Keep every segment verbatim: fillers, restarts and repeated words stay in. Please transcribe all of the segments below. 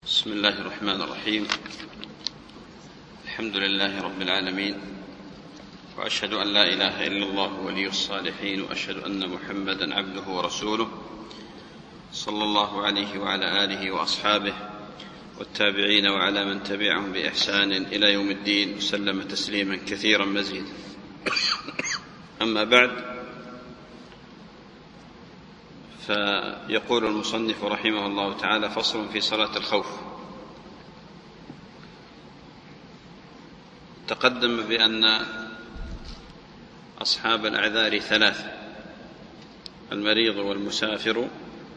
بسم الله الرحمن الرحيم. الحمد لله رب العالمين، وأشهد أن لا إله إلا الله ولي الصالحين، وأشهد أن محمدا عبده ورسوله صلى الله عليه وعلى آله وأصحابه والتابعين وعلى من تبعهم بإحسان إلى يوم الدين، وسلم تسليما كثيرا مزيدا. أما بعد، فيقول المصنف رحمه الله تعالى: فصل في صلاة الخوف. تقدم بأن أصحاب الأعذار ثلاثة: المريض والمسافر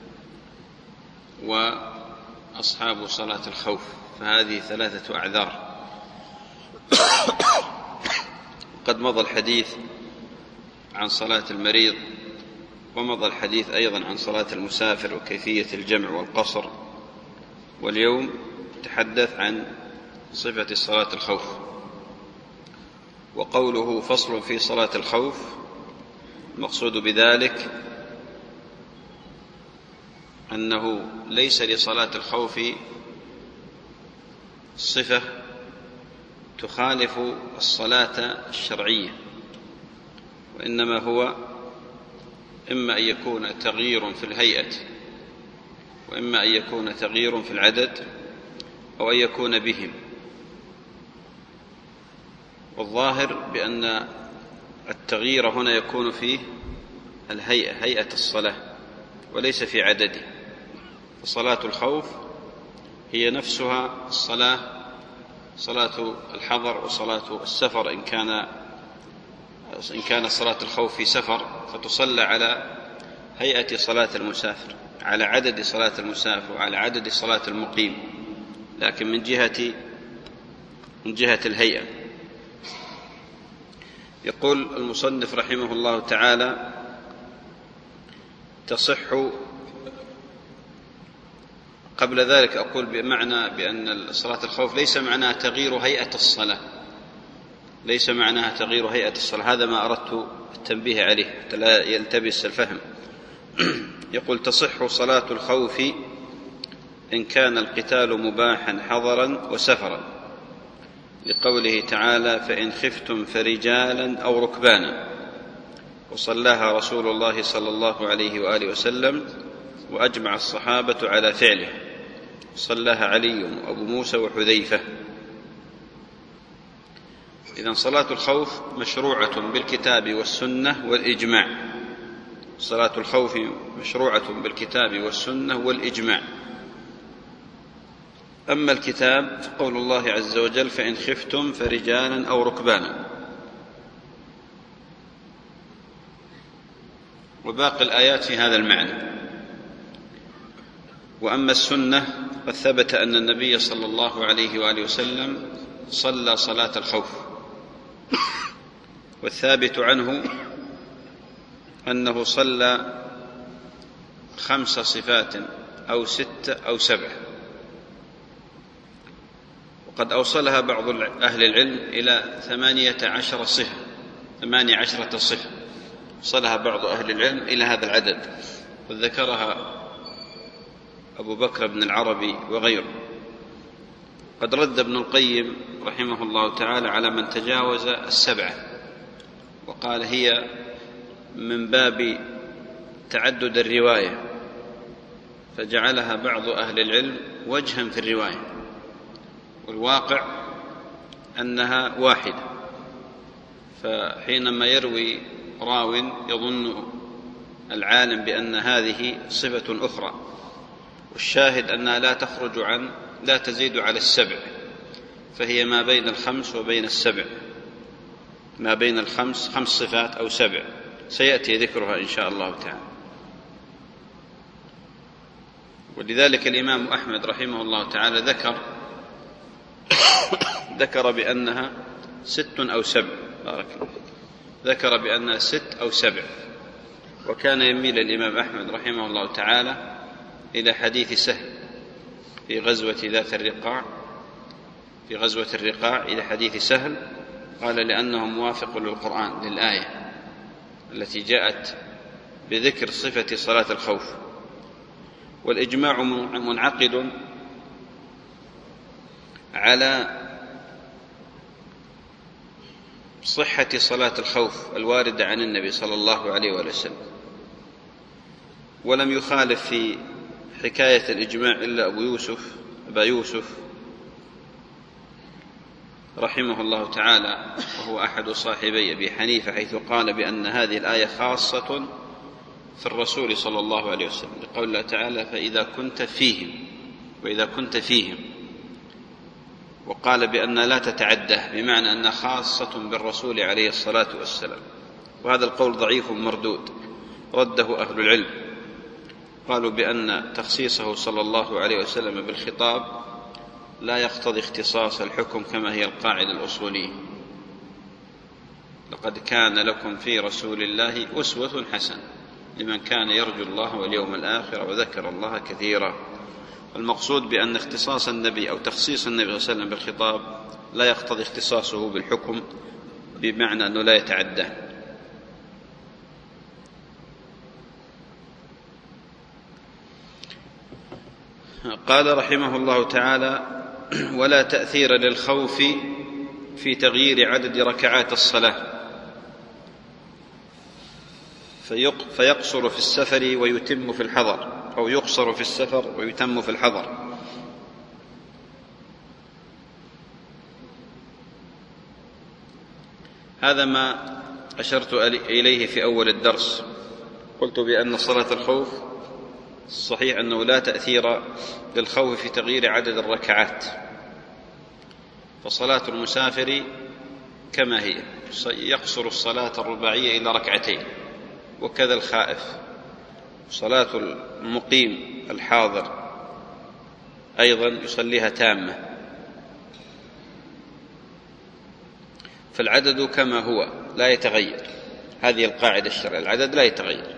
وأصحاب صلاة الخوف، فهذه ثلاثة أعذار. قد مضى الحديث عن صلاة المريض، ومضى الحديث أيضا عن صلاة المسافر وكيفية الجمع والقصر، واليوم تحدث عن صفة صلاة الخوف. وقوله فصل في صلاة الخوف، المقصود بذلك أنه ليس لصلاة الخوف صفة تخالف الصلاة الشرعية، وإنما هو إما أن يكون تغيير في الهيئة، وإما أن يكون تغيير في العدد، أو أن يكون بهم. والظاهر بأن التغيير هنا يكون في الهيئة، هيئة الصلاة، وليس في عدده. فصلاة الخوف هي نفسها الصلاة، صلاة الحضر وصلاة السفر، إن كان إن كان صلاة الخوف في سفر فتصلى على هيئة صلاة المسافر، على عدد صلاة المسافر وعلى عدد صلاة المقيم، لكن من جهة من جهة الهيئة. يقول المصنف رحمه الله تعالى: تصح. قبل ذلك أقول بمعنى بأن صلاة الخوف ليس معناها تغيير هيئة الصلاة، ليس معناها تغيير هيئة الصلاة، هذا ما أردت التنبيه عليه حتى لا يلتبس الفهم. يقول: تصح صلاة الخوف إن كان القتال مباحا حضرا وسفرا، لقوله تعالى: فإن خفتم فرجالا أو ركبانا، وصلاها رسول الله صلى الله عليه وآله وسلم، وأجمع الصحابة على فعله، صلاها علي وأبو موسى وحذيفة. إذن صلاة الخوف مشروعة بالكتاب والسنة والإجماع، صلاة الخوف مشروعة بالكتاب والسنة والإجماع. أما الكتاب فقول الله عز وجل: فإن خفتم فرجالا أو ركبانا، وباقي الآيات في هذا المعنى. وأما السنة قد ثبت أن النبي صلى الله عليه وآله وسلم صلى صلاة الخوف، والثابت عنه أنه صلى خمس صفات أو ست أو سبع، وقد أوصلها بعض أهل العلم إلى ثمانية عشر صفة، ثمانية عشرة صفة، وصلها بعض أهل العلم إلى هذا العدد، وذكرها أبو بكر بن العربي وغيره. قد رد ابن القيم رحمه الله تعالى على من تجاوز السبعة، وقال هي من باب تعدد الرواية، فجعلها بعض أهل العلم وجها في الرواية، والواقع أنها واحدة. فحينما يروي راو يظن العالم بأن هذه صفة أخرى، والشاهد أنها لا تخرج عن لا تزيد على السبع، فهي ما بين الخمس وبين السبع، ما بين الخمس خمس صفات أو سبع، سيأتي ذكرها إن شاء الله تعالى. ولذلك الإمام أحمد رحمه الله تعالى ذكر ذكر بأنها ست أو سبع، بارك الله، ذكر بأنها ست أو سبع. وكان يميل الإمام أحمد رحمه الله تعالى إلى حديث سهل في غزوة ذات الرقاع، في غزوة الرقاع إلى حديث سهل، قال لأنه موافق للقرآن، للآية التي جاءت بذكر صفة صلاة الخوف. والإجماع منعقد على صحة صلاة الخوف الواردة عن النبي صلى الله عليه وسلم، ولم يخالف في حكاية الإجماع إلا أبو يوسف أبا يوسف رحمه الله تعالى، وهو أحد صاحبي أبي حنيفة، حيث قال بأن هذه الآية خاصة في الرسول صلى الله عليه وسلم، لقول الله تعالى: فإذا كنت فيهم وإذا كنت فيهم، وقال بأن لا تتعده، بمعنى أنها خاصة بالرسول عليه الصلاة والسلام. وهذا القول ضعيف مردود، رده أهل العلم، قالوا بأن تخصيصه صلى الله عليه وسلم بالخطاب لا يقتضي اختصاص الحكم كما هي القاعدة الأصولية: لقد كان لكم في رسول الله أسوة حسنة لمن كان يرجو الله واليوم الآخر وذكر الله كثيرا. المقصود بأن اختصاص النبي أو تخصيص النبي صلى الله عليه وسلم بالخطاب لا يقتضي اختصاصه بالحكم، بمعنى أنه لا يتعدى. قال رحمه الله تعالى: ولا تأثير للخوف في تغيير عدد ركعات الصلاة، فيقصر في السفر ويتم في الحضر، أو يقصر في السفر ويتم في الحضر. هذا ما أشرت إليه في أول الدرس، قلت بأن صلاة الخوف الصحيح أنه لا تأثير للخوف في تغيير عدد الركعات، فصلاة المسافر كما هي، يقصر الصلاة الرباعية إلى ركعتين، وكذا الخائف. صلاة المقيم الحاضر أيضا يصليها تامة، فالعدد كما هو لا يتغير. هذه القاعدة الشرعية، العدد لا يتغير،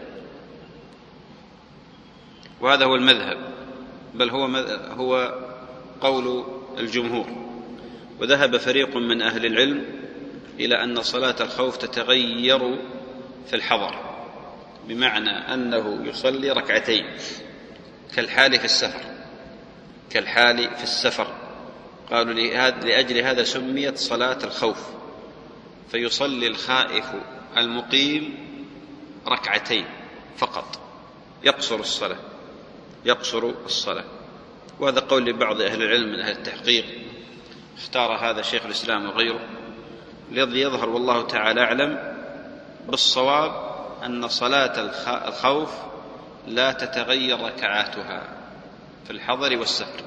وهذا هو المذهب، بل هو هو قول الجمهور. وذهب فريق من أهل العلم إلى أن صلاة الخوف تتغير في الحضر، بمعنى أنه يصلي ركعتين كالحال في السفر، كالحال في السفر. قالوا لأجل هذا سميت صلاة الخوف، فيصلي الخائف المقيم ركعتين فقط، يقصر الصلاة يقصر الصلاة وهذا قول لبعض أهل العلم من أهل التحقيق، اختار هذا شيخ الإسلام وغيره. الذي يظهر والله تعالى أعلم بالصواب أن صلاة الخوف لا تتغير ركعاتها في الحضر والسفر.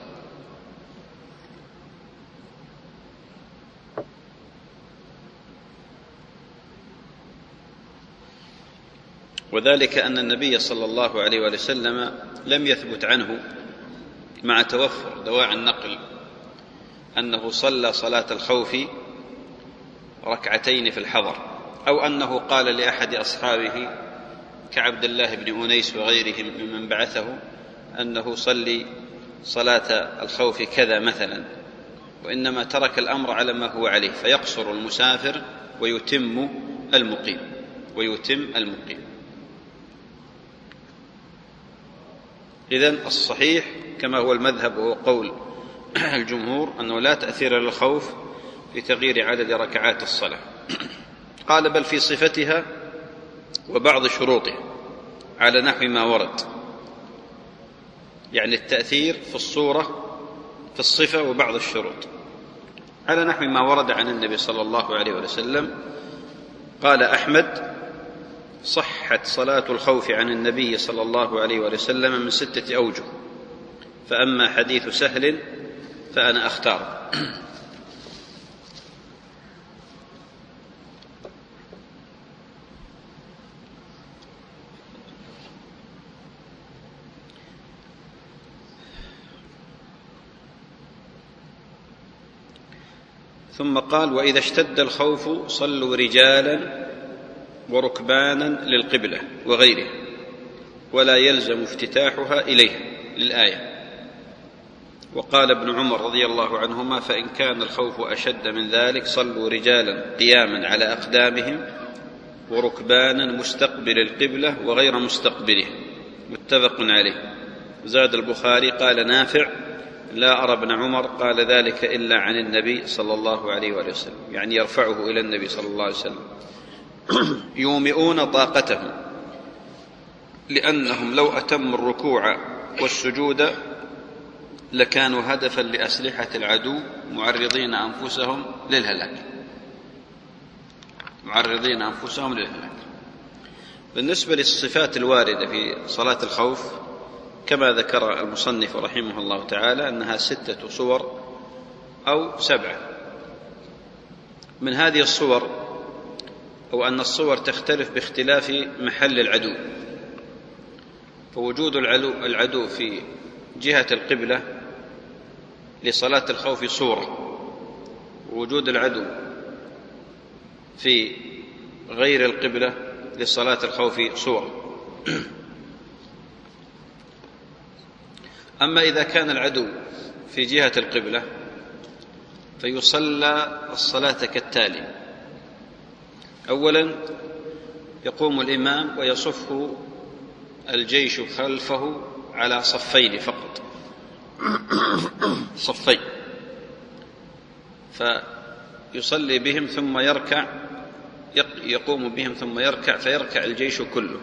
وذلك أن النبي صلى الله عليه وسلم لم يثبت عنه مع توفر دواعي النقل أنه صلى صلاة الخوف ركعتين في الحضر، أو أنه قال لأحد أصحابه كعبد الله بن أنيس وغيرهم ممن بعثه أنه صلي صلاة الخوف كذا مثلا، وإنما ترك الأمر على ما هو عليه، فيقصر المسافر ويتم المقيم ويتم المقيم. إذن الصحيح كما هو المذهب وهو قول الجمهور أنه لا تأثير للخوف في تغيير عدد ركعات الصلاة. قال: بل في صفتها وبعض شروطها على نحو ما ورد، يعني التأثير في الصورة في الصفة وبعض الشروط على نحو ما ورد عن النبي صلى الله عليه وسلم. قال أحمد: صحت صلاة الخوف عن النبي صلى الله عليه وسلم من ستة أوجه، فأما حديث سهل فأنا أختار. ثم قال: وإذا اشتد الخوف صلوا رجالا وركبانا للقبلة وغيره، ولا يلزم افتتاحها إليها، للآية. وقال ابن عمر رضي الله عنهما: فإن كان الخوف أشد من ذلك صلوا رجالا قياما على أقدامهم وركبانا مستقبل القبلة وغير مستقبله. متفق عليه. زاد البخاري: قال نافع: لا أرى ابن عمر قال ذلك إلا عن النبي صلى الله عليه وآله وسلم، يعني يرفعه إلى النبي صلى الله عليه وسلم. يومئون طاقتهم، لأنهم لو أتموا الركوع والسجود لكانوا هدفا لأسلحة العدو معرضين أنفسهم للهلاك معرضين أنفسهم للهلاك. بالنسبة للصفات الواردة في صلاة الخوف كما ذكر المصنف رحمه الله تعالى أنها ستة صور أو سبعة. من هذه الصور أو أن الصور تختلف باختلاف محل العدو، فوجود العدو في جهة القبلة لصلاة الخوف صورة، ووجود العدو في غير القبلة لصلاة الخوف صورة. أما إذا كان العدو في جهة القبلة فيصلى الصلاة كالتالي: أولا يقوم الإمام ويصف الجيش خلفه على صفين فقط، صفين، فيصلي بهم ثم يركع، يقوم بهم ثم يركع، فيركع الجيش كله.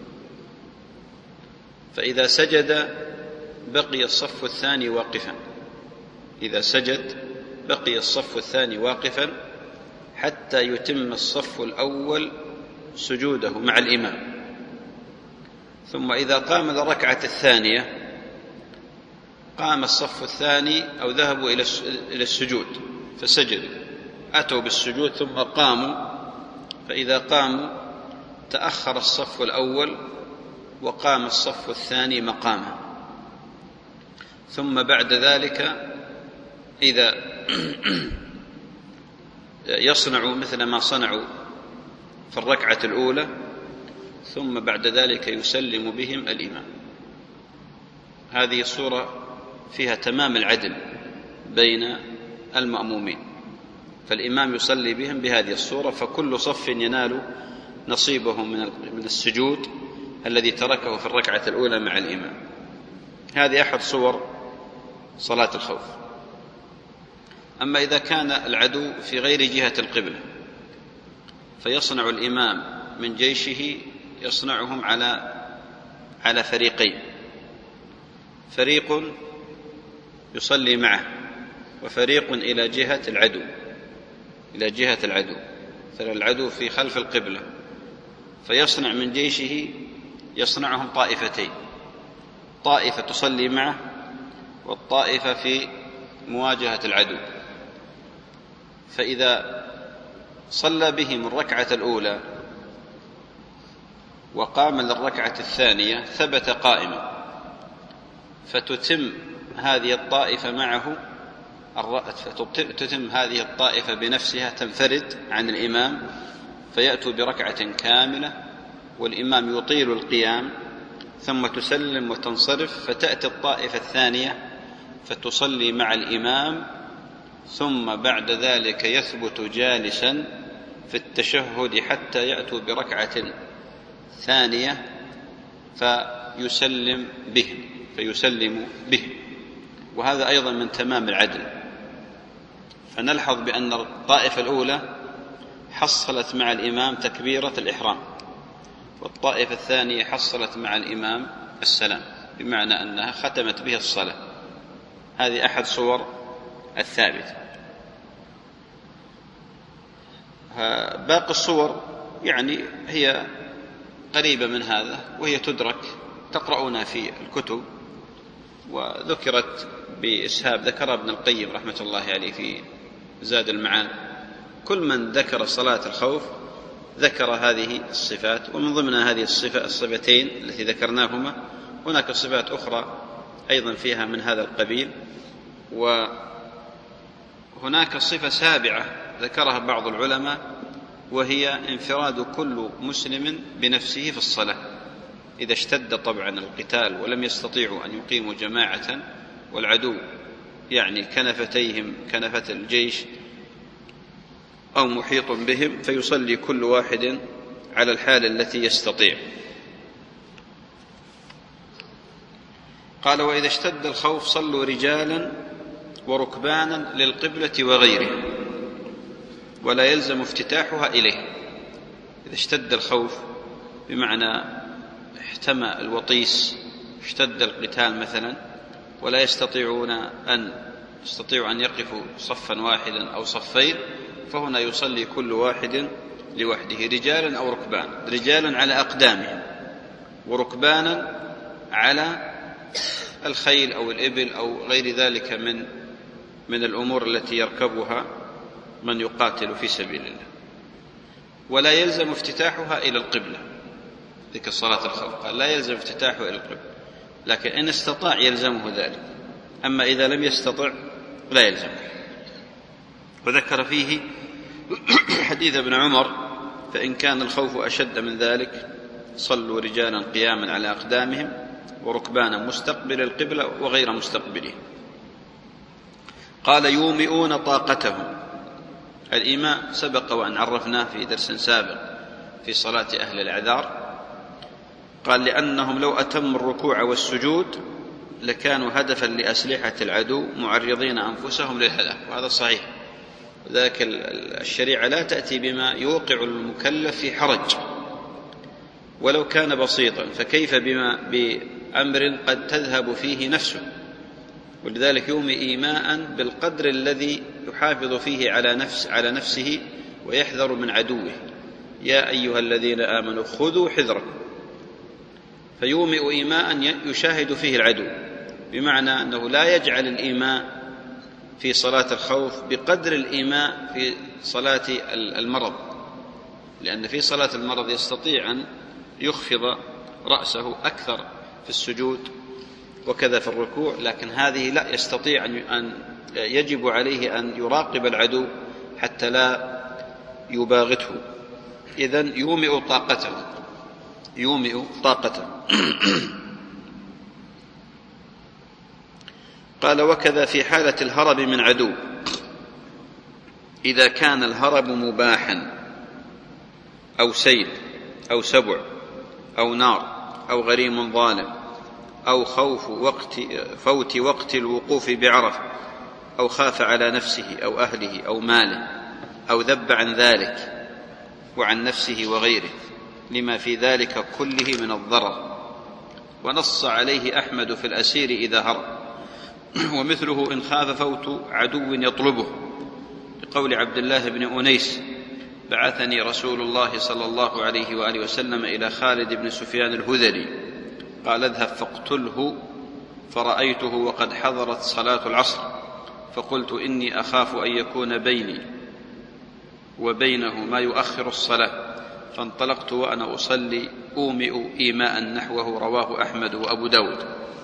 فإذا سجد بقي الصف الثاني واقفا، إذا سجد بقي الصف الثاني واقفا حتى يتم الصف الأول سجوده مع الإمام. ثم إذا قام للركعة الثانية قام الصف الثاني أو ذهبوا إلى السجود فسجدوا، أتوا بالسجود ثم قاموا، فإذا قاموا تأخر الصف الأول وقام الصف الثاني مقامه. ثم بعد ذلك إذا يصنعوا مثل ما صنعوا في الركعة الأولى، ثم بعد ذلك يسلم بهم الإمام. هذه الصورة فيها تمام العدل بين المأمومين، فالإمام يصلي بهم بهذه الصورة، فكل صف ينال نصيبه من السجود الذي تركه في الركعة الأولى مع الإمام. هذه أحد صور صلاة الخوف. أما إذا كان العدو في غير جهة القبلة فيصنع الإمام من جيشه، يصنعهم على على فريقين: فريق يصلي معه وفريق إلى جهة العدو إلى جهة العدو مثلا العدو في خلف القبلة، فيصنع من جيشه، يصنعهم طائفتين: طائفة تصلي معه والطائفة في مواجهة العدو. فإذا صلى بهم الركعة الأولى وقام للركعة الثانية ثبت قائما، فتتم هذه الطائفة معه فتتم هذه الطائفة بنفسها، تنفرد عن الإمام، فيأتوا بركعة كاملة والإمام يطيل القيام، ثم تسلم وتنصرف، فتأتي الطائفة الثانية فتصلي مع الإمام، ثم بعد ذلك يثبت جالسا في التشهد حتى يأتوا بركعة ثانية فيسلم بهم فيسلم بهم وهذا أيضا من تمام العدل. فنلحظ بأن الطائفة الأولى حصلت مع الإمام تكبيرة الإحرام، والطائفة الثانية حصلت مع الإمام السلام، بمعنى أنها ختمت به الصلاة. هذه أحد صور الثابت. باقي الصور يعني هي قريبة من هذا، وهي تدرك تقرؤون في الكتب، وذكرت بإسهاب ذكر ابن القيم رحمة الله عليه في زاد المعاد. كل من ذكر صلاة الخوف ذكر هذه الصفات، ومن ضمن هذه الصفة الصفتين التي ذكرناهما هناك صفات أخرى أيضا فيها من هذا القبيل. وهناك صفة سابعة ذكرها بعض العلماء، وهي انفراد كل مسلم بنفسه في الصلاة. إذا اشتد طبعا القتال ولم يستطيعوا أن يقيموا جماعة والعدو يعني كنفتيهم كنفة الجيش أو محيط بهم، فيصلي كل واحد على الحال التي يستطيع. قال: وإذا اشتد الخوف صلوا رجالا وركبانا للقبلة وغيره، ولا يلزم افتتاحها إليه. إذا اشتد الخوف بمعنى احتمى الوطيس، اشتد القتال مثلا، ولا يستطيعون أن يستطيعوا أن يقفوا صفا واحدا أو صفين، فهنا يصلي كل واحد لوحده، رجالا أو ركبان، رجالا على أقدامهم، وركبانا على الخيل أو الإبل أو غير ذلك من من الأمور التي يركبها من يقاتل في سبيل الله. ولا يلزم افتتاحها إلى القبلة، ذيك الصلاة الخوف قال لا يلزم افتتاحها إلى القبلة، لكن إن استطاع يلزمه ذلك، أما إذا لم يستطع لا يلزمه. وذكر فيه حديث ابن عمر: فإن كان الخوف أشد من ذلك صلوا رجالا قياما على أقدامهم وركبانا مستقبل القبلة وغير مستقبله. قال: يومئون طاقتهم. الإيماء سبق وأن عرفناه في درس سابق في صلاة أهل الأعذار. قال: لأنهم لو أتموا الركوع والسجود لكانوا هدفا لأسلحة العدو معرضين أنفسهم للهلاك، وهذا صحيح. وذلك الشريعة لا تأتي بما يوقع المكلف في حرج ولو كان بسيطا، فكيف بما بأمر قد تذهب فيه نفسه. ولذلك يومي إيماء بالقدر الذي يحافظ فيه على نفس على نفسه ويحذر من عدوه. يا أيها الذين آمنوا خذوا حذركم. فيومئ إيماء يشاهد فيه العدو، بمعنى أنه لا يجعل الإيماء في صلاة الخوف بقدر الإيماء في صلاة المرض، لأن في صلاة المرض يستطيع أن يخفض رأسه أكثر في السجود وكذا في الركوع، لكن هذه لا يستطيع أن يجب عليه أن يراقب العدو حتى لا يباغته. إذن يومئ طاقته يومئ طاقته قال: وكذا في حالة الهرب من عدو، إذا كان الهرب مباحا أو سيل أو سبع أو نار أو غريم ظالم أو خوف وقت فوت وقت الوقوف بعرفة أو خاف على نفسه أو أهله أو ماله أو ذب عن ذلك وعن نفسه وغيره لما في ذلك كله من الضرر. ونص عليه أحمد في الأسير إذا هرب، ومثله إن خاف فوت عدو يطلبه، لقول عبد الله بن أنيس: بعثني رسول الله صلى الله عليه وآله وسلم إلى خالد بن سفيان الهذلي قال: اذهب فاقتله، فرأيته وقد حضرت صلاة العصر، فقلت: إني أخاف أن يكون بيني وبينه ما يؤخر الصلاة، فانطلقت وأنا أصلي أومئ إيماء نحوه. رواه أحمد وأبو داود.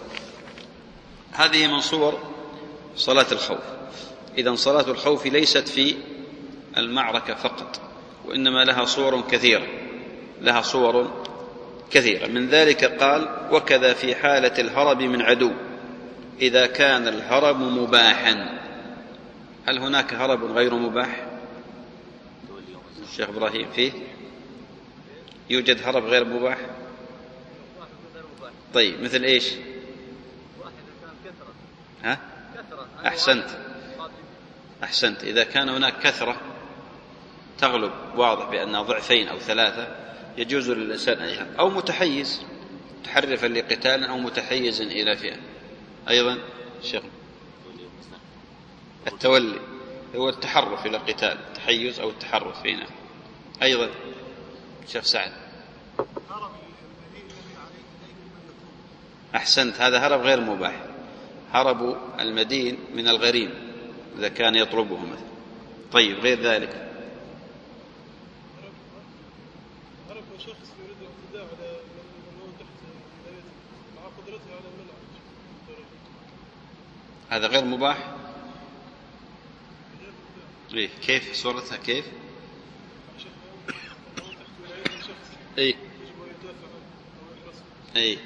هذه من صور صلاة الخوف. إذن صلاة الخوف ليست في المعركة فقط، وإنما لها صور كثيرة لها صور كثيرة من ذلك قال: وكذا في حالة الهرب من عدو، إذا كان الهرب مباحا. هل هناك هرب غير مباح؟ الشيخ إبراهيم، فيه يوجد هرب غير مباح؟ طيب، مثل إيش؟ ها؟ أحسنت أحسنت إذا كان هناك كثرة تغلب، واضح بأنها ضعفين أو ثلاثة، يجوز للإنسان أن يهرب، أو متحيز متحرفا لقتال أو متحيز إلى فئة. أيضا الشيخ التولي هو التحرف إلى قتال، التحيز أو التحرف فينا. أيضا شيخ سعد. أحسنت، هذا هرب غير مباح، هرب المدين من الغريم إذا كان يطلبه مثلا. طيب، غير ذلك؟ هذا غير مباح. إيه؟ كيف صورتها؟ كيف؟ اي اي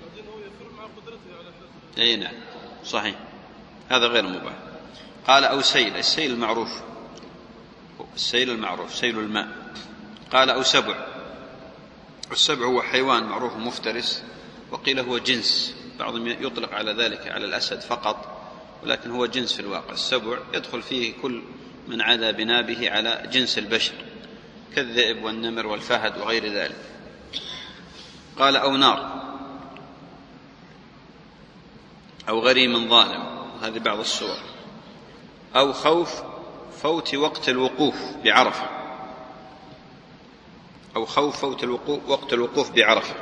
اي نعم صحيح، هذا غير مباح. قال: أو سيل، السيل المعروف السيل المعروف سيل الماء. قال: أو سبع. السبع هو حيوان معروف مفترس، وقيل هو جنس، بعضهم يطلق على ذلك على الأسد فقط، ولكن هو جنس في الواقع. السبع يدخل فيه كل من عدا بنابه على جنس البشر كالذئب والنمر والفهد وغير ذلك. قال أو نار أو غريم ظالم، هذه بعض الصور. أو خوف فوت وقت الوقوف بعرفة، أو خوف فوت الوقوف وقت الوقوف بعرفة.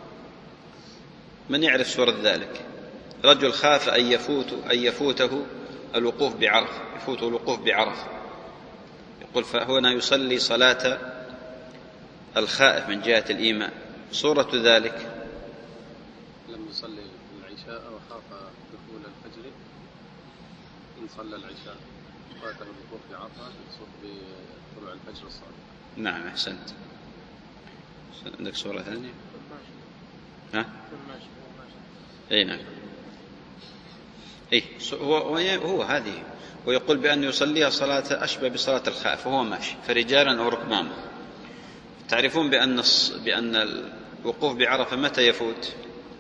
من يعرف سورة ذلك؟ رجل خاف أن يفوت أن يفوته الوقوف بعرفة، يفوته الوقوف بعرفة، يقول فهنا يصلي صلاة الخائف من جهة الإيمان. صورة ذلك لم يصلي العشاء وخاف دخول الفجر، إن صلى العشاء فاته الوقوف بعرفة بطلوع الفجر الصادق. نعم أحسنت. عندك صورة ثانية؟ ها؟ أي نعم. إيه هو هو هذه، ويقول بأن يصليها صلاة أشبه بصلاة الخائف وهو ماشي، فرجالا أو ركبانا. تعرفون بأن بأن الوقوف بعرفة متى يفوت؟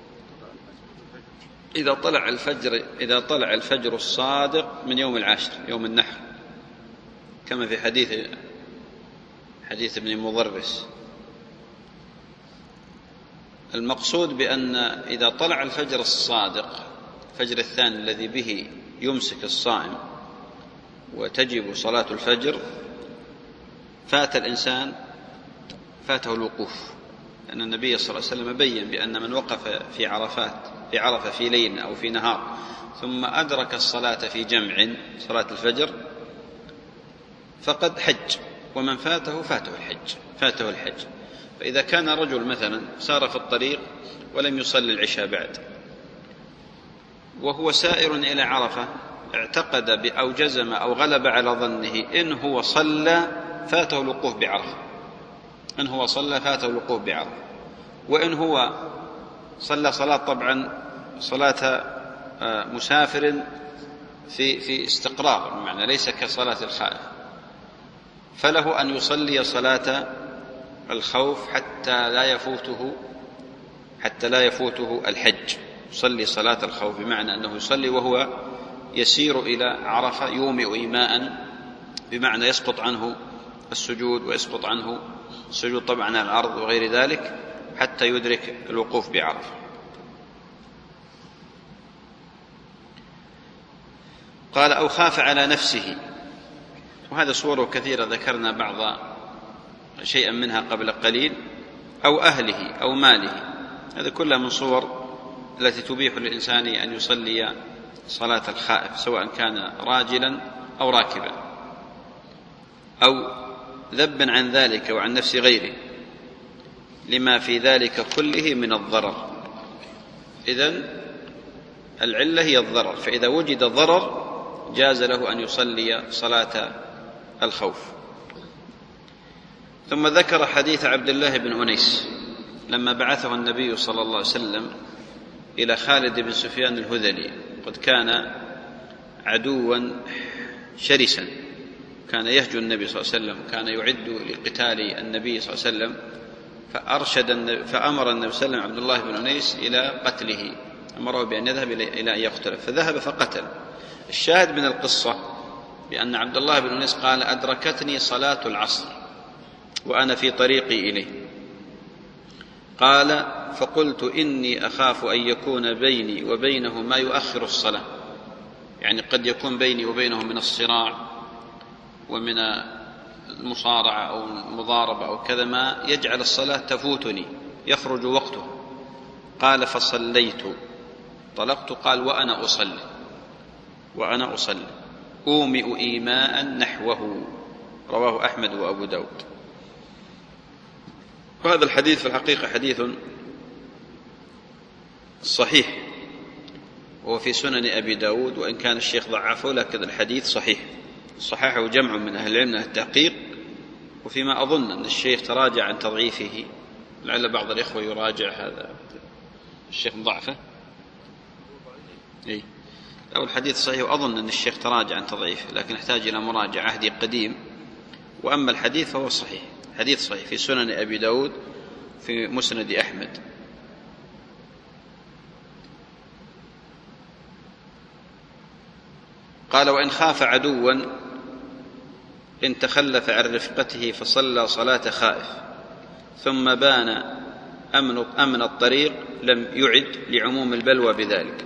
إذا طلع الفجر إذا طلع الفجر الصادق من يوم العاشر، يوم النحر، كما في حديث حديث ابن مضرس. المقصود بأن إذا طلع الفجر الصادق، الفجر الثاني الذي به يمسك الصائم وتجب صلاة الفجر، فات الإنسان فاته الوقوف، لأن النبي صلى الله عليه وسلم بين بأن من وقف في عرفات في عرفة في ليل أو في نهار ثم أدرك الصلاة في جمع صلاة الفجر فقد حج، ومن فاته فاته الحج فاته الحج. فإذا كان رجل مثلا سار في الطريق ولم يصلي العشاء بعد، وهو سائر إلى عرفة، اعتقد أو جزم أو غلب على ظنه إن هو صلى فاته الوقوف بعرفة، إن هو صلى فاته الوقوف بعرفة، وإن هو صلى صلاة طبعا صلاة مسافر في في استقرار، بمعنى ليس كصلاة الخائف، فله أن يصلي صلاة الخوف حتى لا يفوته حتى لا يفوته الحج. يصلي صلاة الخوف بمعنى أنه يصلي وهو يسير إلى عرفة يومئ إيماء، بمعنى يسقط عنه السجود ويسقط عنه السجود طبعا على الأرض وغير ذلك حتى يدرك الوقوف بعرفة. قال أو خاف على نفسه، وهذا صوره كثيرة ذكرنا بعض شيئا منها قبل قليل، أو أهله أو ماله، هذا كلها من صور التي تبيح للإنسان أن يصلي صلاة الخائف سواء كان راجلا أو راكبا، أو ذبا عن ذلك وعن نفس غيره لما في ذلك كله من الضرر. إذن العلة هي الضرر، فإذا وجد ضرر جاز له أن يصلي صلاة الخوف. ثم ذكر حديث عبد الله بن أنيس لما بعثه النبي صلى الله عليه وسلم إلى خالد بن سفيان الهذلي، قد كان عدوا شرسا، كان يهجو النبي صلى الله عليه وسلم، كان يعد لقتال النبي صلى الله عليه وسلم، فأرشد النبي فأمر النبي صلى الله عليه وسلم عبد الله بن أنيس إلى قتله، أمره بأن يذهب إلى أن يقتله، فذهب فقتل. الشاهد من القصة بأن عبد الله بن أنيس قال أدركتني صلاة العصر وأنا في طريقي إليه، قال فقلت إني أخاف أن يكون بيني وبينه ما يؤخر الصلاة، يعني قد يكون بيني وبينه من الصراع ومن المصارعة أو المضاربة أو كذا ما يجعل الصلاة تفوتني يخرج وقته. قال فصليت طلقت، قال وأنا أصلي وأنا أصلي أومئ إيماء نحوه، رواه أحمد وأبو داود. وهذا الحديث في الحقيقة حديث صحيح، وهو في سنن أبي داود، وإن كان الشيخ ضعفه لكن الحديث صحيح، صححه جمع من أهل العلم التحقيق، وفيما أظن أن الشيخ تراجع عن تضعيفه، لعل بعض الإخوة يراجع هذا الشيخ ضعفه. إيه؟ أو الحديث صحيح، وأظن أن الشيخ تراجع عن تضعيفه، لكن يحتاج إلى مراجعة، عهدي قديم. وأما الحديث فهو صحيح، حديث صحيح في سنن أبي داود في مسند أحمد. قال: وإن خاف عدوا إن تخلف عن رفقته فصلى صلاة خائف ثم بان أمن, أمن الطريق لم يعد لعموم البلوى بذلك.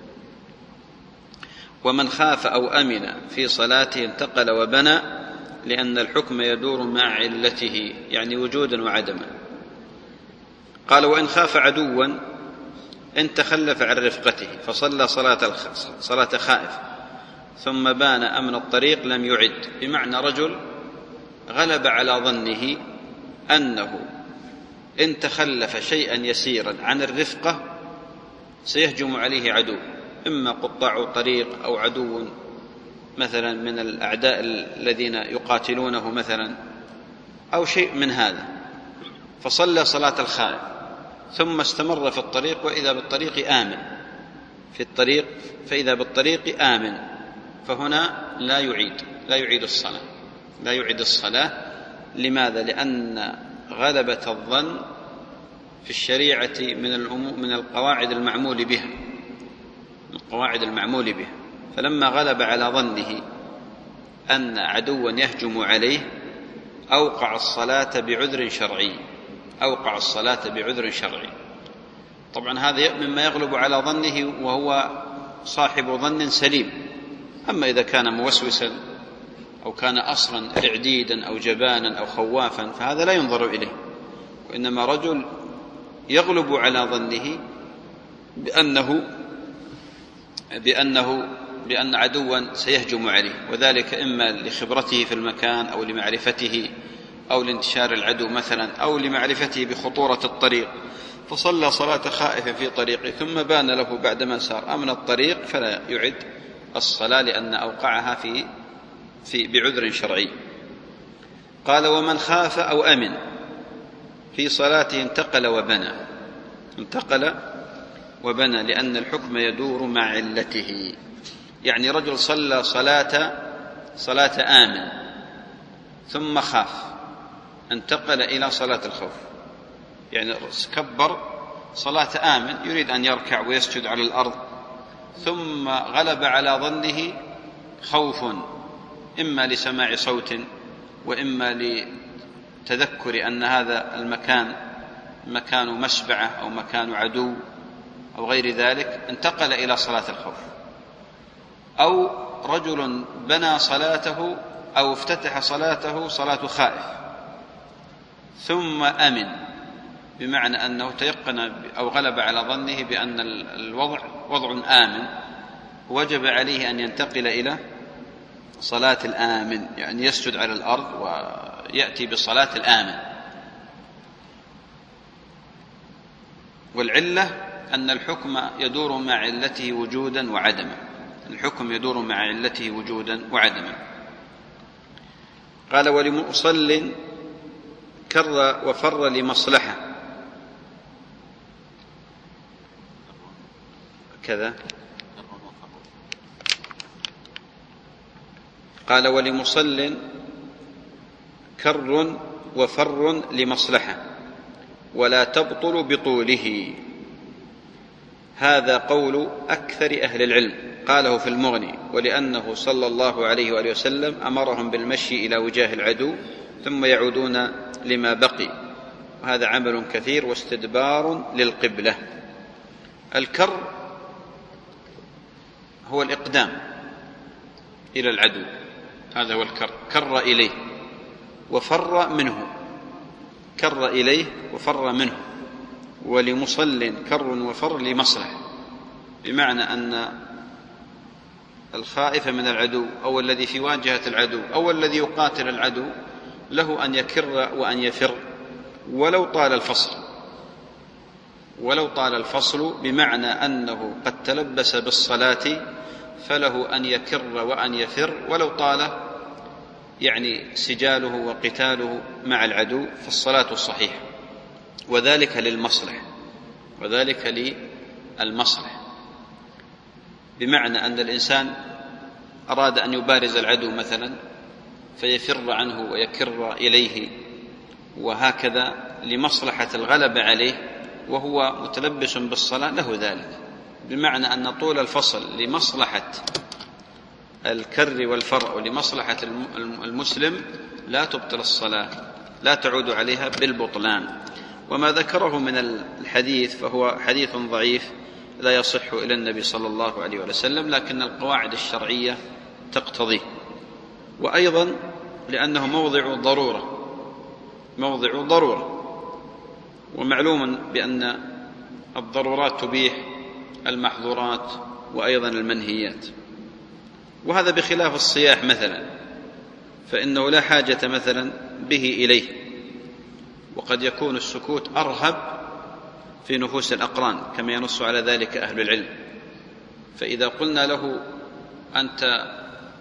ومن خاف أو أمن في صلاته انتقل وبنى لأن الحكم يدور مع علته، يعني وجودا وعدما. قال: وإن خاف عدوا إن تخلف عن رفقته فصلى صلاة, صلاة خائف ثم بان أمن الطريق لم يعد، بمعنى رجل غلب على ظنه أنه إن تخلف شيئا يسيرا عن الرفقة سيهجم عليه عدو، إما قطاع طريق أو عدو مثلا من الأعداء الذين يقاتلونه مثلا أو شيء من هذا، فصلى صلاة الخائف ثم استمر في الطريق وإذا بالطريق آمن في الطريق فإذا بالطريق آمن، فهنا لا يعيد لا يعيد الصلاة لا يعيد الصلاة. لماذا؟ لأن غلبة الظن في الشريعة من من القواعد المعمول بها القواعد المعمول بها فلما غلب على ظنه أن عدوا يهجم عليه أوقع الصلاة بعذر شرعي أوقع الصلاة بعذر شرعي. طبعا هذا مما يغلب على ظنه وهو صاحب ظن سليم. أما إذا كان موسوسا أو كان أصلا رعديدا أو جبانا أو خوافا فهذا لا ينظر إليه، وإنما رجل يغلب على ظنه بأنه بأنه بأن عدوا سيهجم عليه، وذلك إما لخبرته في المكان أو لمعرفته أو لانتشار العدو مثلا أو لمعرفته بخطورة الطريق، فصلى صلاة خائف في طريقه ثم بان له بعدما سار أمن الطريق فلا يعد الصلاة لأن أوقعها في في بعذر شرعي. قال: ومن خاف أو أمن في صلاته انتقل وبنى انتقل وبنى لأن الحكم يدور مع علته، يعني رجل صلى صلاة صلاة آمن ثم خاف انتقل إلى صلاة الخوف، يعني كبر صلاة آمن يريد أن يركع ويسجد على الأرض ثم غلب على ظنه خوف إما لسماع صوت وإما لتذكر أن هذا المكان مكان مسبعة أو مكان عدو أو غير ذلك، انتقل إلى صلاة الخوف. أو رجل بنى صلاته أو افتتح صلاته صلاة خائف ثم أمن، بمعنى أنه تيقن أو غلب على ظنه بأن الوضع وضع آمن، وجب عليه أن ينتقل إلى صلاة الآمن، يعني يسجد على الأرض ويأتي بصلاة الآمن. والعلة أن الحكم يدور مع علته وجودا وعدما الحكم يدور مع علته وجودا وعدما. قال: ولمصل كر وفر لمصلحة كذا. قال: ولمصل كر وفر لمصلحة ولا تبطل بطوله. هذا قول أكثر أهل العلم، قاله في المغني، ولأنه صلى الله عليه وآله وسلم أمرهم بالمشي إلى وجاه العدو ثم يعودون لما بقي، وهذا عمل كثير واستدبار للقبلة. الكر هو الإقدام إلى العدو، هذا هو الكر، كر إليه وفر منه كر إليه وفر منه. ولمصل كر وفر لمصلح، بمعنى أن الخائف من العدو أو الذي في واجهة العدو أو الذي يقاتل العدو له أن يكر وأن يفر ولو طال الفصل ولو طال الفصل بمعنى أنه قد تلبس بالصلاة فله أن يكر وأن يفر ولو طال يعني سجاله وقتاله مع العدو في الصلاة الصحيحة، وذلك للمصلح وذلك للمصلح بمعنى أن الإنسان أراد أن يبارز العدو مثلا فيفر عنه ويكر إليه، وهكذا لمصلحة الغلبة عليه وهو متلبس بالصلاة له ذلك، بمعنى أن طول الفصل لمصلحة الكر والفر لمصلحة المسلم لا تبطل الصلاة، لا تعود عليها بالبطلان. وما ذكره من الحديث فهو حديث ضعيف لا يصح إلى النبي صلى الله عليه وسلم، لكن القواعد الشرعية تقتضيه، وأيضا لأنه موضع ضرورة، موضع ضرورة، ومعلوم بأن الضرورات تبيح المحظورات وأيضا المنهيات. وهذا بخلاف الصياح مثلا، فإنه لا حاجة مثلا به إليه، وقد يكون السكوت أرهب في نفوس الأقران كما ينص على ذلك أهل العلم. فإذا قلنا له أنت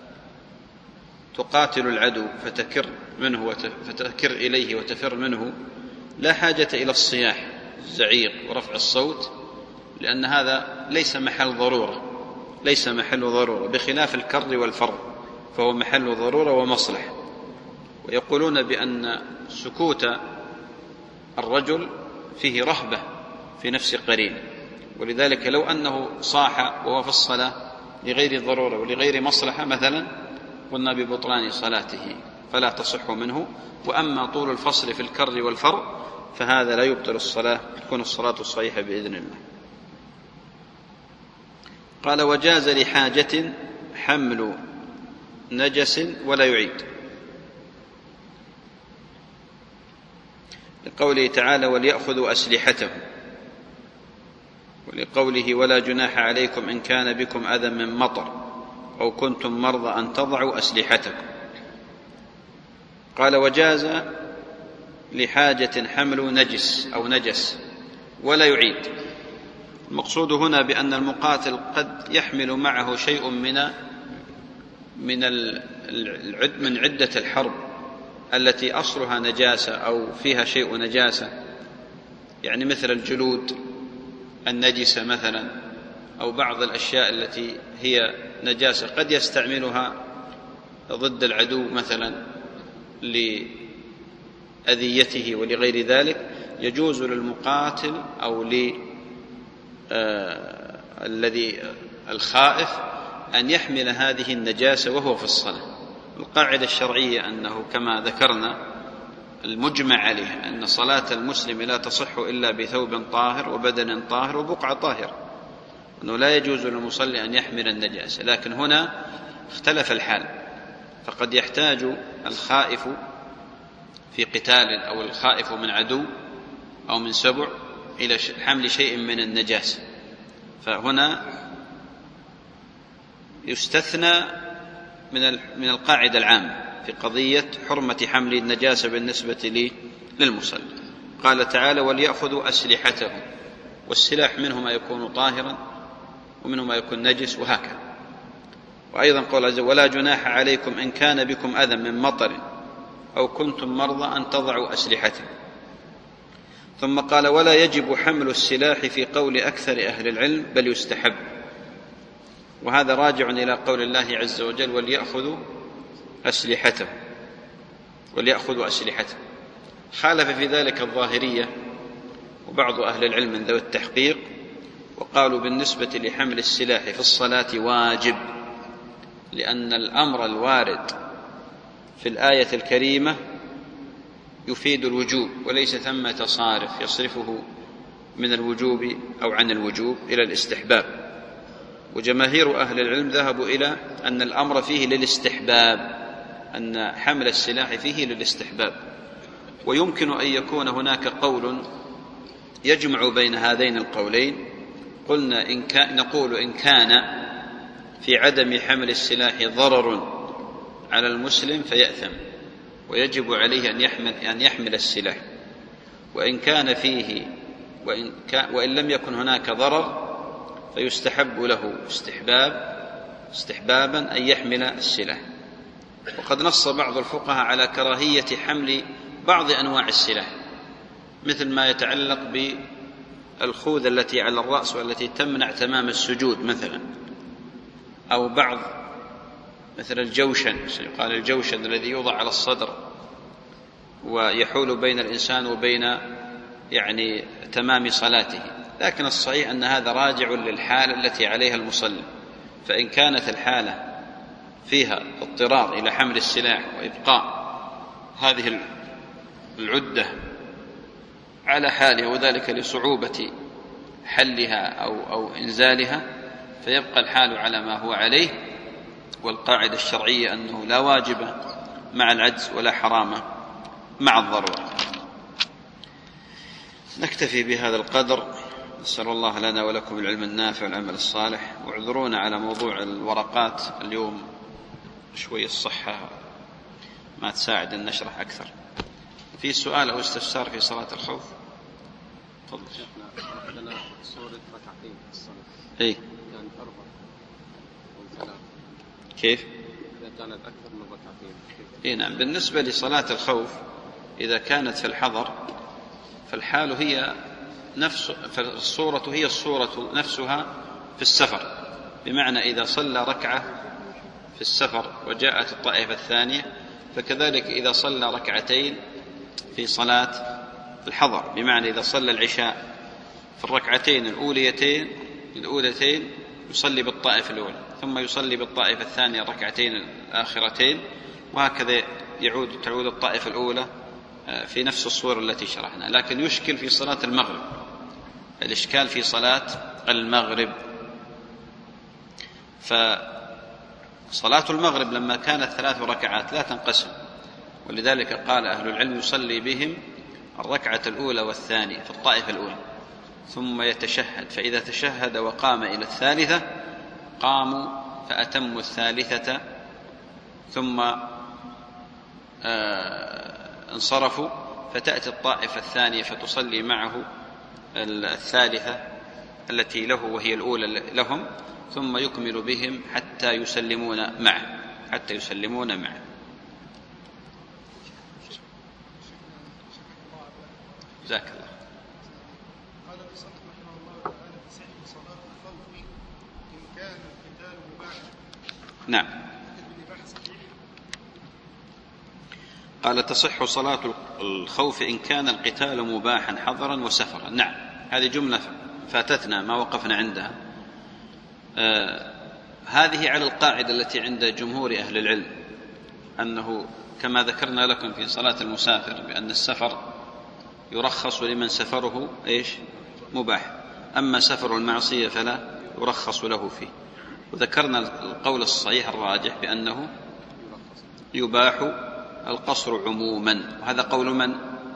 تقاتل العدو فتكر منه فتكر إليه وتفر منه، لا حاجة إلى الصياح الزعيق ورفع الصوت، لأن هذا ليس محل ضرورة، ليس محل ضرورة، بخلاف الكر والفر فهو محل ضرورة ومصلحة. ويقولون بأن سكوت الرجل فيه رهبة في نفس قرين، ولذلك لو أنه صاح وهو في الصلاة لغير ضرورة ولغير مصلحة مثلا قلنا ببطلان صلاته فلا تصح منه. وأما طول الفصل في الكر والفر فهذا لا يبطل الصلاة، تكون الصلاة صحيحة بإذن الله. قال: وجاز لحاجة حمل نجس ولا يعيد، لقوله تعالى: وليأخذوا أسلحتهم، ولقوله: ولا جناح عليكم إن كان بكم أذى من مطر أو كنتم مرضى أن تضعوا أسلحتكم. قال: وجاز لحاجة حمل نجس أو نجس ولا يعيد. المقصود هنا بأن المقاتل قد يحمل معه شيء من من العد من عدة الحرب التي أصلها نجاسة أو فيها شيء نجاسة، يعني مثل الجلود النجسة مثلا، أو بعض الأشياء التي هي نجاسة قد يستعملها ضد العدو مثلا لأذيته ولغير ذلك. يجوز للمقاتل أو الذي الخائف أن يحمل هذه النجاسة وهو في الصلاة. القاعدة الشرعية أنه كما ذكرنا المجمع عليه أن صلاة المسلم لا تصح إلا بثوب طاهر وبدن طاهر وبقعة طاهرة، أنه لا يجوز للمصلي أن يحمل النجاسة. لكن هنا اختلف الحال، فقد يحتاج الخائف في قتال أو الخائف من عدو أو من سبع إلى حمل شيء من النجاسة، فهنا يستثنى من من القاعدة العامة في قضية حرمة حمل النجاسة بالنسبة للمصلي. قال تعالى: وليأخذوا أسلحتهم، والسلاح منه ما يكون طاهرا ومنه ما يكون نجس وهكذا. وأيضا قال عز وجل: ولا جناح عليكم إن كان بكم أذى من مطر أو كنتم مرضى أن تضعوا أسلحتكم. ثم قال: ولا يجب حمل السلاح في قول أكثر أهل العلم بل يستحب، وهذا راجع إلى قول الله عز وجل: وليأخذوا أسلحتهم، وليأخذوا أسلحتهم. خالف في ذلك الظاهرية وبعض أهل العلم من ذوي التحقيق، وقالوا بالنسبة لحمل السلاح في الصلاة واجب، لأن الأمر الوارد في الآية الكريمة يفيد الوجوب، وليس ثمة صارف يصرفه من الوجوب أو عن الوجوب إلى الاستحباب. وجماهير أهل العلم ذهبوا إلى أن الأمر فيه للاستحباب، أن حمل السلاح فيه للاستحباب. ويمكن أن يكون هناك قول يجمع بين هذين القولين. قلنا إن كان نقول إن كان في عدم حمل السلاح ضرر على المسلم فيأثم ويجب عليه أن يحمل, أن يحمل السلاح، وإن كان فيه وإن, كان وإن لم يكن هناك ضرر فيستحب له استحباب استحبابا أن يحمل السلاح. وقد نص بعض الفقهاء على كراهية حمل بعض أنواع السلاح، مثل ما يتعلق بالخوذ التي على الرأس والتي تمنع تمام السجود مثلا، أو بعض مثل الجوشن، قال الجوشن الذي يوضع على الصدر ويحول بين الإنسان وبين يعني تمام صلاته. لكن الصحيح أن هذا راجع للحالة التي عليها المصلي، فإن كانت الحالة فيها اضطرار إلى حمل السلاح وإبقاء هذه العدة على حالها، وذلك لصعوبة حلها أو, أو إنزالها، فيبقى الحال على ما هو عليه. والقاعدة الشرعية أنه لا واجب مع العجز ولا حرام مع الضرورة. نكتفي بهذا القدر. نسأل الله لنا ولكم العلم النافع والعمل الصالح. واعذرونا على موضوع الورقات اليوم، شوي الصحة ما تساعد أن نشرح أكثر. في سؤال أو استفسار في صلاة الخوف؟ تفضل. عندنا سورة ركعتين في الصلاة. إيه؟ كانت أربع أو ثلاث. كيف؟ إذا كانت أكثر من ركعتين. إيه نعم. بالنسبة لصلاة الخوف إذا كانت في الحضر فالحال هي نفس، فالصورة هي الصورة نفسها في السفر، بمعنى إذا صلى ركعة في السفر وجاءت الطائفة الثانية فكذلك إذا صلى ركعتين في صلاة الحضر، بمعنى إذا صلى العشاء في الركعتين الأوليتين الأولتين يصلي بالطائفة الأولى، ثم يصلي بالطائفة الثانية الركعتين الآخرتين، وهكذا يعود تعود الطائفة الأولى في نفس الصورة التي شرحنا. لكن يشكل في صلاة المغرب، الإشكال في صلاة المغرب. فصلاة المغرب لما كانت ثلاث ركعات لا تنقسم، ولذلك قال أهل العلم يصلي بهم الركعة الأولى والثانية في الطائفة الأولى ثم يتشهد، فإذا تشهد وقام إلى الثالثة قاموا فأتموا الثالثة ثم آه انصرفوا، فتأتي الطائفة الثانية فتصلي معه الثالثة التي له وهي الأولى لهم، ثم يكمل بهم حتى يسلمون معه حتى يسلمون معه. جزاك الله. قال المصنف رحمه الله تعالى: تصح صلاة الخوف إن كان القتال مباحا. نعم. قال: تصح صلاة الخوف إن كان القتال مباحا حضرا وسفرا. نعم، هذه جملة فاتتنا ما وقفنا عندها. آه هذه على القاعدة التي عند جمهور أهل العلم، أنه كما ذكرنا لكم في صلاة المسافر بأن السفر يرخص لمن سفره إيش؟ مباح، أما سفر المعصية فلا يرخص له فيه. وذكرنا القول الصحيح الراجح بأنه يباح القصر عموما، وهذا قول من؟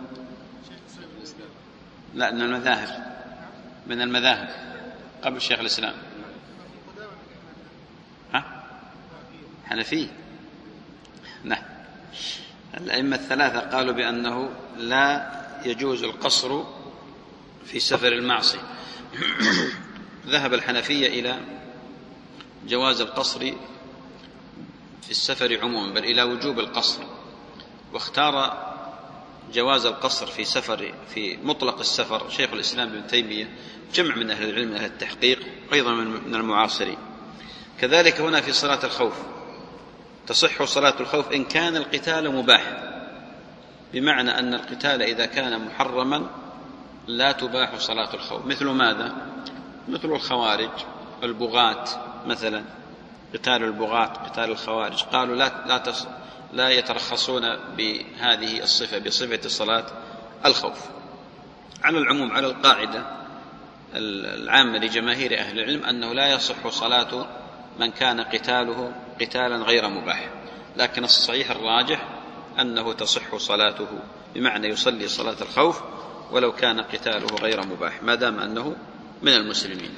لا، من المذاهب من المذاهب قبل شيخ الإسلام. ها؟ حنفي. نعم. الأئمة الثلاثة قالوا بأنه لا يجوز القصر في سفر المعصية. ذهب الحنفية إلى جواز القصر في السفر عموما، بل إلى وجوب القصر، واختار جواز القصر في سفر في مطلق السفر شيخ الإسلام ابن تيمية، جمع من أهل العلم من أهل التحقيق، أيضا من المعاصرين. كذلك هنا في صلاة الخوف تصح صلاة الخوف إن كان القتال مباح، بمعنى أن القتال إذا كان محرما لا تباح صلاة الخوف. مثل ماذا؟ مثل الخوارج، البغاة مثلا، قتال البغاة، قتال الخوارج، قالوا لا لا تص... لا يترخصون بهذه الصفة، بصفة صلاة الخوف. على العموم، على القاعدة العامة لجماهير أهل العلم أنه لا يصح صلاة من كان قتاله قتالا غير مباح، لكن الصحيح الراجح أنه تصح صلاته، بمعنى يصلي صلاة الخوف ولو كان قتاله غير مباح ما دام أنه من المسلمين.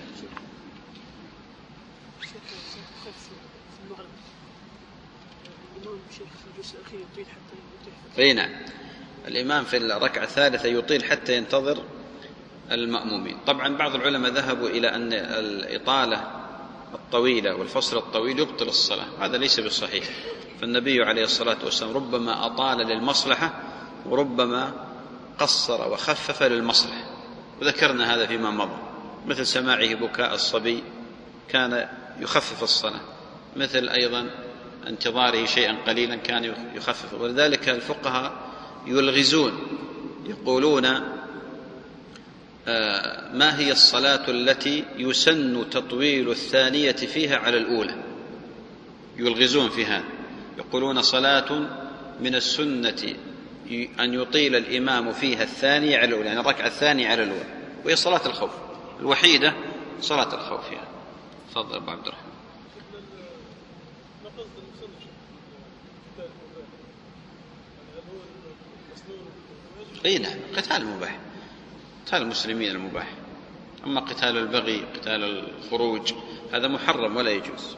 نعم، الإمام في الركعة الثالثة يطيل حتى ينتظر المأمومين. طبعا بعض العلماء ذهبوا إلى أن الإطالة الطويلة والفصل الطويل يبطل الصلاة، هذا ليس بالصحيح. فالنبي عليه الصلاة والسلام ربما أطال للمصلحة وربما قصر وخفف للمصلحة، وذكرنا هذا فيما مضى، مثل سماعه بكاء الصبي كان يخفف الصلاة، مثل أيضا انتظاره شيئا قليلا كان يخفف. ولذلك الفقهاء يلغزون يقولون ما هي الصلاة التي يسن تطويل الثانية فيها على الأولى؟ يلغزون في هذا، يقولون صلاة من السنة أن يطيل الإمام فيها الثانية على الأولى، يعني الركعة الثانية على الأولى، وهي صلاة الخوف الوحيدة، صلاة الخوف يعني. تفضل أبو عبد الرحمن. اي نعم، قتال المباح، قتال المسلمين المباح، اما قتال البغي قتال الخروج هذا محرم ولا يجوز.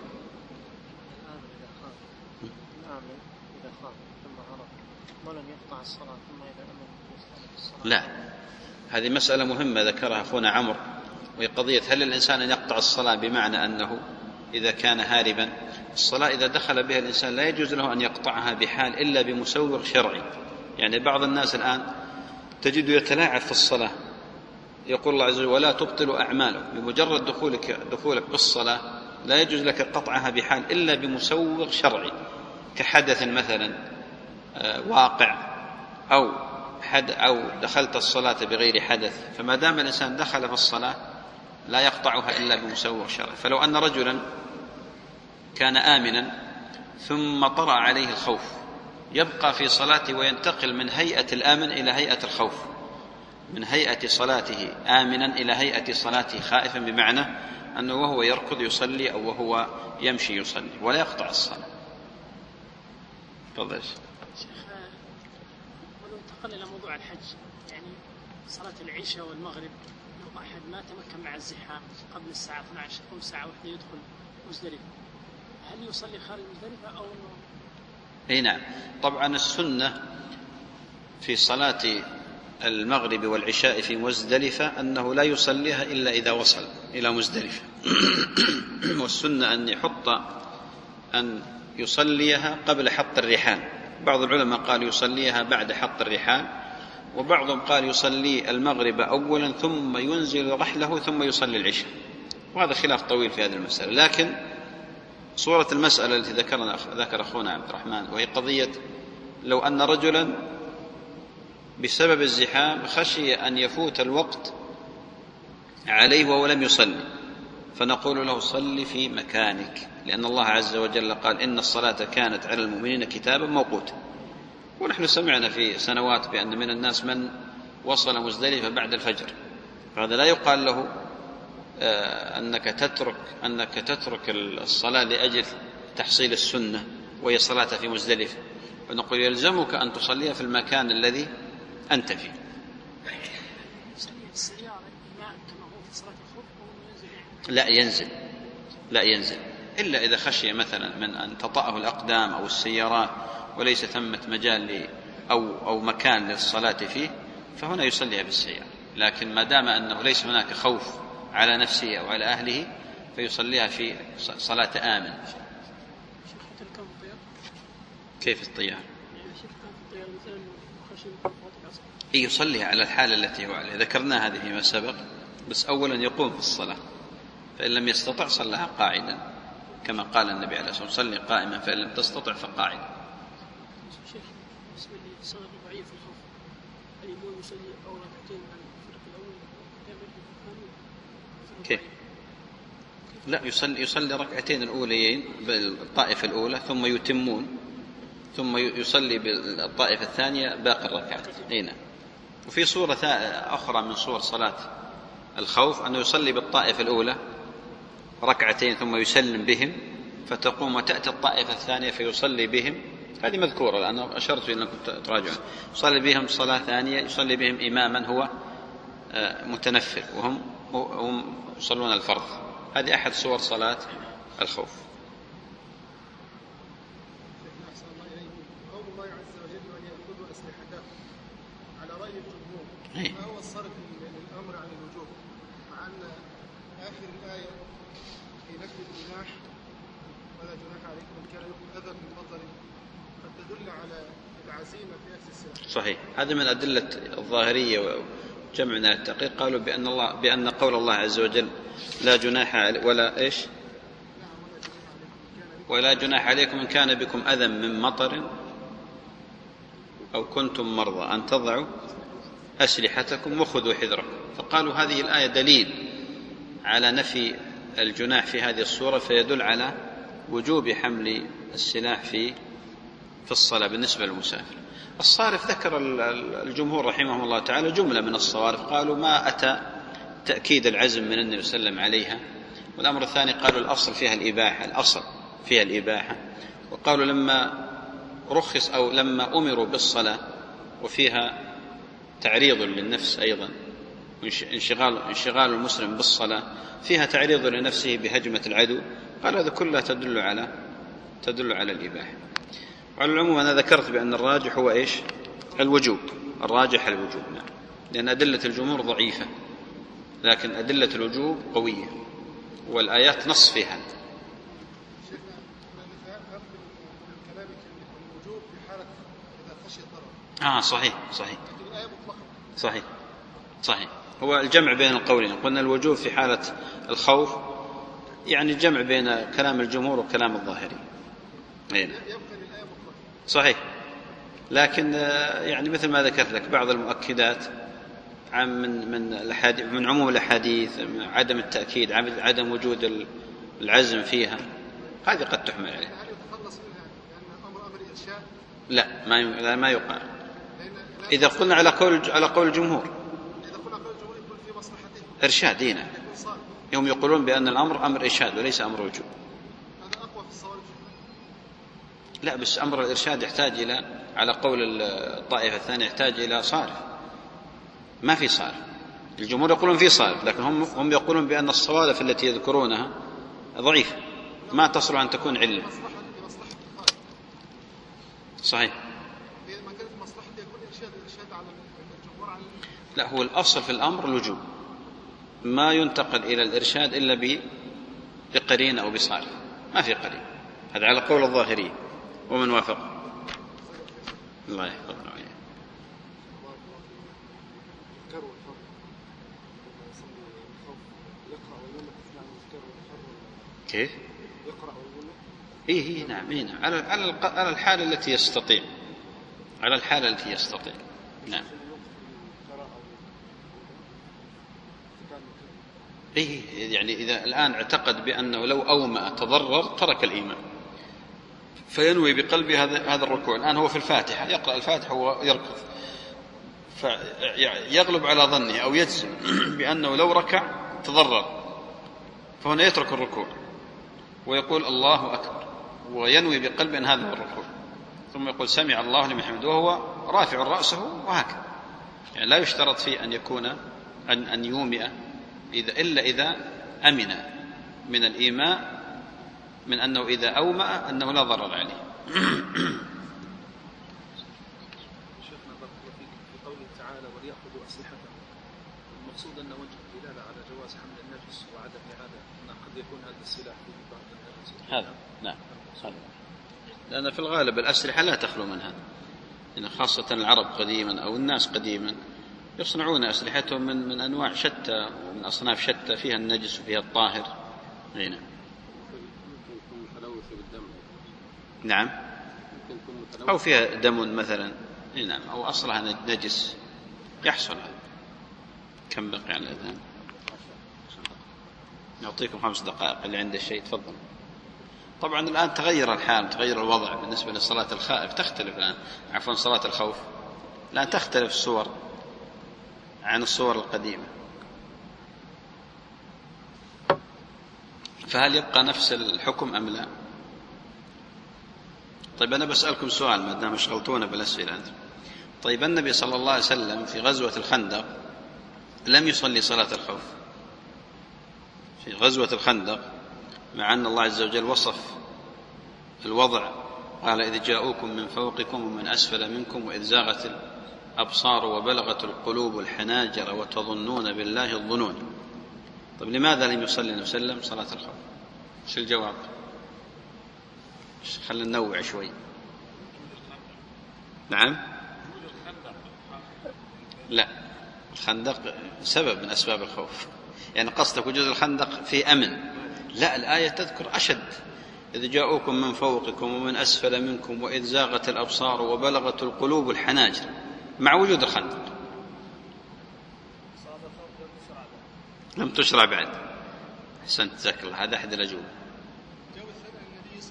إذا خاف ثم عرف ولم يقطع الصلاة ثم إذا أمن يستمر الصلاة. لا، هذه مسألة مهمة ذكرها أخونا عمرو، وهي قضية هل الإنسان أن يقطع الصلاة بمعنى أنه إذا كان هاربا. الصلاة إذا دخل بها الإنسان لا يجوز له أن يقطعها بحال إلا بمسوغ شرعي. يعني بعض الناس الآن تجد يتلاعب في الصلاة، يقول الله عز وجل ولا تبطلوا أعمالكم، بمجرد دخولك دخولك بالصلاة لا يجوز لك قطعها بحال إلا بمسوغ شرعي، كحدث مثلا واقع أو حد أو دخلت الصلاة بغير حدث، فما دام الإنسان دخل في الصلاة لا يقطعها إلا بمسوغ شرعي. فلو أن رجلا كان آمنا ثم طرأ عليه الخوف يبقى في صلاته وينتقل من هيئة الآمن إلى هيئة الخوف، من هيئة صلاته آمنا إلى هيئة صلاته خائفا، بمعنى أنه وهو يركض يصلي أو وهو يمشي يصلي ولا يقطع الصلاة. تفضل شيخ. ولو انتقل إلى موضوع الحج، يعني صلاة العشاء والمغرب لو أحد ما تمكن مع الزحام قبل الساعة اثنتي عشرة أو ساعة واحدة يدخل مزدلفة، هل يصلي خارج مزدلفة أو أنه؟ اي نعم، طبعا السنة في صلاة المغرب والعشاء في مزدلفة أنه لا يصليها إلا إذا وصل إلى مزدلفة والسنة أن يحط أن يصليها قبل حط الرحال. بعض العلماء قال يصليها بعد حط الرحال، وبعضهم قال يصلي المغرب أولا ثم ينزل رحله ثم يصلي العشاء، وهذا خلاف طويل في هذه المسألة. لكن صورة المسألة التي ذكرنا ذكر أخونا عبد الرحمن، وهي قضية لو أن رجلا بسبب الزحام خشي أن يفوت الوقت عليه وهو لم يصلي، فنقول له صل في مكانك، لأن الله عز وجل قال إن الصلاة كانت على المؤمنين كتابا موقوتا. ونحن سمعنا في سنوات بأن من الناس من وصل مزدلفة بعد الفجر، فهذا لا يقال له أنك تترك أنك تترك الصلاة لأجل تحصيل السنة وهي صلاة في مزدلفة، ونقول يلزمك أن تصليها في المكان الذي أنت فيه. لا ينزل لا ينزل إلا إذا خشي مثلا من أن تطأه الأقدام أو السيارات وليس ثمة مجال أو أو مكان للصلاة فيه، فهنا يصليها بالسيارة. لكن ما دام أنه ليس هناك خوف على نفسه أو على أهله فيصليها في صلاة آمن. كيف الطيار؟ يصليها على الحالة التي هو عليها، ذكرنا هذه فيما سبق، بس أولا يقوم في الصلاة، فإن لم يستطع صلىها قاعدا كما قال النبي عليه الصلاة والسلام صلي قائما فإن لم تستطع فقاعدا. كيف؟ لا، يصلي يصلي ركعتين الأوليين بالطائفة الأولى ثم يتمون، ثم يصلي بالطائفة الثانية باقي الركعات. هنا وفي صورة أخرى من صور صلاة الخوف أنه يصلي بالطائفة الأولى ركعتين ثم يسلم بهم، فتقوم وتأتي الطائفة الثانية فيصلي بهم، هذه مذكورة لأنه أشرت إلى أنكم تراجعون. يصلي بهم صلاة ثانية، يصلي بهم إماما هو متنفل وهم هم يصلون الفرض. هذه أحد صور صلاة الخوف. قول الله عز وجل أن يأخذوا أسلحتهم على رأي الجمهور، ما هو الصرف للأمر عن الوجوب، مع أن آخر الآية في نفي الجناح ولا جناح عليكم إن كان لكم أذى من مطر قد تدل على العزيمة في أخذ السلاح. صحيح، هذا من أدلة الظاهرية وجمعنا التحقيق، قالوا بأن الله بأن قول الله عز وجل لا جناح ولا إيش ولا جناح عليكم إن كان بكم أذى من مطر أو كنتم مرضى أن تضعوا أسلحتكم وخذوا حذركم، فقالوا هذه الآية دليل على نفي الجناح في هذه الصورة، فيدل على وجوب حمل السلاح في في الصلاة بالنسبة للمسافر. الصارف ذكر الجمهور رحمهم الله تعالى جملة من الصوارف، قالوا ما أتى تأكيد العزم من النبي صلى الله عليه وسلم عليها. والأمر الثاني قالوا الأصل فيها الإباحة، الأصل فيها الإباحة. وقالوا لما رخص أو لما أمروا بالصلاة وفيها تعريض للنفس أيضا، انشغال انشغال المسلم بالصلاة فيها تعريض لنفسه بهجمة العدو، قال هذا كلها تدل على تدل على الإباحة. وعلى العموم أنا ذكرت بأن الراجح هو إيش؟ الوجوب، الراجح الوجوب، نعم، لأن أدلة الجمهور ضعيفة لكن أدلة الوجوب قوية والآيات نص فيها. آه صحيح صحيح صحيح صحيح هو الجمع بين القولين. قلنا الوجوب في حالة الخوف، يعني الجمع بين كلام الجمهور وكلام الظاهري. هنا صحيح، لكن يعني مثل ما ذكرت لك بعض المؤكدات عن من من الأحاديث، من عموم الأحاديث، عدم التأكيد، عدم وجود العزم فيها، هذه قد تحمل عليه. لا ما لا ما يقال إذا قلنا على قول على قول الجمهور إرشاد دينا، يوم يقولون بأن الأمر أمر إرشاد وليس أمر وجوب. لا بس أمر الإرشاد يحتاج إلى، على قول الطائفة الثانية، يحتاج إلى صارف. ما في صارف. الجمهور يقولون في صارف، لكن هم هم يقولون بأن الصوارف التي يذكرونها ضعيفة ما تصل أن تكون علة. صحيح. لا هو الأصل في الأمر الوجوب، ما ينتقل إلى الإرشاد إلا بقرين أو بصارف، ما في قرين. هذا على قول الظاهري ومن وافق. الله يحفظنا وإياه. كيف؟ إيه إيه نعم إيه نعم على على على الحالة التي يستطيع، على الحالة التي يستطيع. نعم. إيه يعني إذا الآن اعتقد بأنه لو أومأ تضرر ترك الإيمان، فينوي بقلبه هذا هذا الركوع. الآن هو في الفاتحة يقرأ الفاتحة ويركض، فيغلب على ظنه أو يجزم بأنه لو ركع تضرر، فهنا يترك الركوع ويقول الله أكبر وينوي بقلبه أن هذا هو الركوع، ثم يقول سمع الله لمن حمده وهو رافع رأسه، وهكذا. يعني لا يشترط فيه أن يكون أن أن يومئ إذا إلا إذا أمن من الإيماء، من أنه إذا أومأ أنه لا ضرر عليه. شيخنا بارك الله فيك، في قوله تعالى وليأخذوا أسلحتهم، المقصود أن وجه الدلالة على جواز حمل النجس وعدم إعادة، أن قد يكون هذا السلاح فيه بعض النجس. هذا نعم، لأن في الغالب الأسلحة لا تخلو من هذا، يعني خاصة العرب قديما أو الناس قديما يصنعون أسلحتهم من من أنواع شتى ومن أصناف شتى، فيها النجس وفيها الطاهر. هنا نعم، أو فيها دم مثلا، نعم، أو أصلها نجس يحصل هذا. كم بقي على الأذان؟ نعطيكم خمس دقائق اللي عنده شيء تفضل. طبعا الآن تغير الحال، تغير الوضع بالنسبة لصلاة الخائف، تختلف الآن، عفوا صلاة الخوف الآن تختلف الصور عن الصور القديمة. فهل يبقى نفس الحكم أم لا؟ طيب أنا بسألكم سؤال ما دام اشغلتونا بالأسئلة أنتم. طيب النبي صلى الله عليه وسلم في غزوة الخندق لم يصلي صلاة الخوف. في غزوة الخندق مع أن الله عز وجل وصف الوضع، قال إذ جاءوكم من فوقكم ومن أسفل منكم وإذ زاغت الأبصار وبلغت القلوب الحناجر وتظنون بالله الظنون. طيب لماذا لم يصلي النبي صلى الله عليه وسلم صلاة الخوف؟ ايش الجواب؟ خلينا ننوع شوي. نعم، لا، الخندق سبب من أسباب الخوف، يعني قصدك وجود الخندق في أمن. لا، الآية تذكر أشد، إذ جاءوكم من فوقكم ومن أسفل منكم وإذ زاغت الأبصار وبلغت القلوب الحناجر، مع وجود الخندق لم تشرع بعد. أحسنت، جزاك الله، هذا أحد الأجوبة.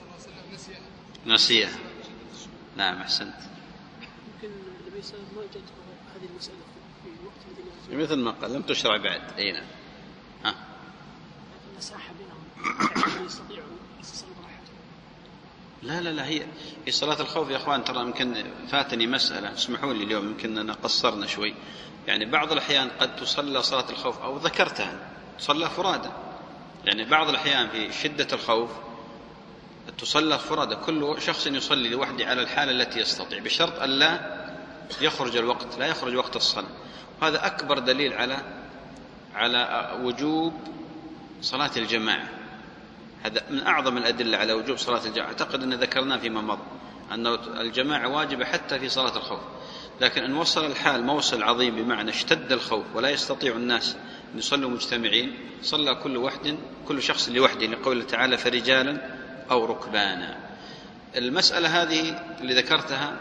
نسيها. نعم أحسنت. يمكن النبي صلى الله عليه وسلم ما جاءته هذه المسألة في وقت الذي مثل ما قال لم تشرع بعد. أي نعم. ها. لكن مساحة بينهم يعني يستطيعوا يصلوا براحتهم. لا لا لا هي في صلاة الخوف يا أخوان ترى يمكن فاتني مسألة، اسمحوا لي اليوم يمكن أننا قصرنا شوي. يعني بعض الأحيان قد تصلى صلاة الخوف أو ذكرتها تصلى فرادى، يعني بعض الأحيان في شدة الخوف تصلى فرادى، كل شخص يصلي لوحده على الحالة التي يستطيع بشرط أن لا يخرج الوقت، لا يخرج وقت الصلاة. وهذا أكبر دليل على على وجوب صلاة الجماعة، هذا من أعظم الأدلة على وجوب صلاة الجماعة. أعتقد أن ذكرناه فيما مضى أن الجماعة واجبة حتى في صلاة الخوف، لكن إن وصل الحال موصل عظيم بمعنى اشتد الخوف ولا يستطيع الناس أن يصلوا مجتمعين، صلى كل واحد كل شخص لوحده، لقوله تعالى فرجالا أو ركبانا. المسألة هذه اللي ذكرتها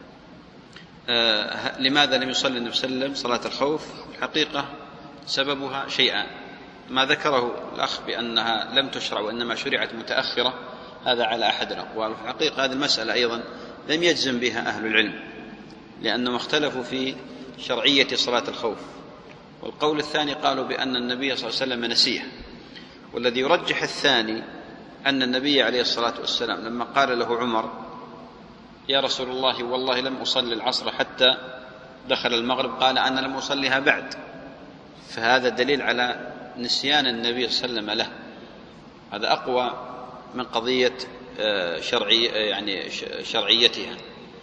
آه لماذا لم يصلي النبي صلى الله عليه وسلم صلاة الخوف؟ الحقيقة سببها شيئان، ما ذكره الأخ بأنها لم تشرع وإنما شرعت متأخرة، هذا على أحد الأقوال. في الحقيقة هذه المسألة أيضا لم يجزم بها أهل العلم لأنهم اختلفوا في شرعية صلاة الخوف. والقول الثاني قالوا بأن النبي صلى الله عليه وسلم نسيه، والذي يرجح الثاني أن النبي عليه الصلاة والسلام لما قال له عمر يا رسول الله والله لم أصلي العصر حتى دخل المغرب، قال أنا لم أصليها بعد، فهذا دليل على نسيان النبي صلى الله عليه وسلم له. هذا أقوى من قضية شرعي يعني شرعيتها.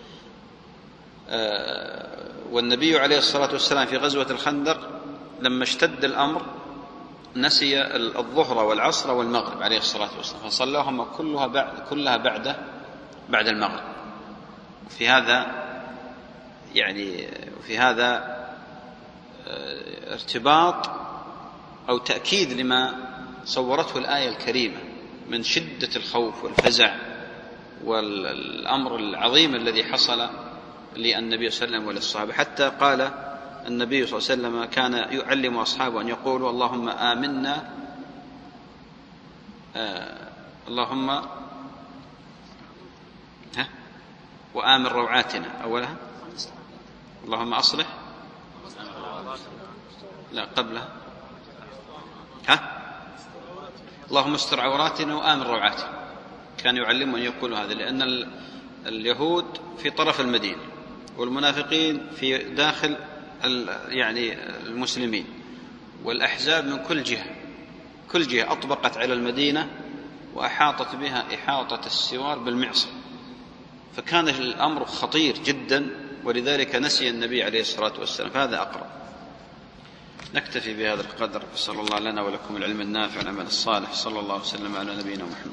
والنبي عليه الصلاة والسلام في غزوة الخندق لما اشتد الأمر نسي الظهر والعصر والمغرب عليه الصلاة والسلام، فصلاهما كلها بعد كلها بعد بعد المغرب. في هذا يعني في هذا ارتباط أو تأكيد لما صورته الآية الكريمة من شدة الخوف والفزع والأمر العظيم الذي حصل للنبي صلى الله عليه وسلم وللصحابة. حتى قال النبي صلى الله عليه وسلم كان يعلم أصحابه أن يقولوا اللهم آمنا آه اللهم ها وآمن روعاتنا أولها اللهم أصلح لا قبلها ها اللهم استر عوراتنا وآمن روعاتنا. كان يعلمهم أن يقولوا هذا، لأن اليهود في طرف المدينة والمنافقين في داخل يعني المسلمين، والأحزاب من كل جهة كل جهة أطبقت على المدينة وأحاطت بها إحاطة السوار بالمعصم، فكان الأمر خطير جدا، ولذلك نسي النبي عليه الصلاة والسلام. فهذا أقرب. نكتفي بهذا القدر، صلى الله لنا ولكم العلم النافع والعمل الصالح، صلى الله وسلم على نبينا محمد.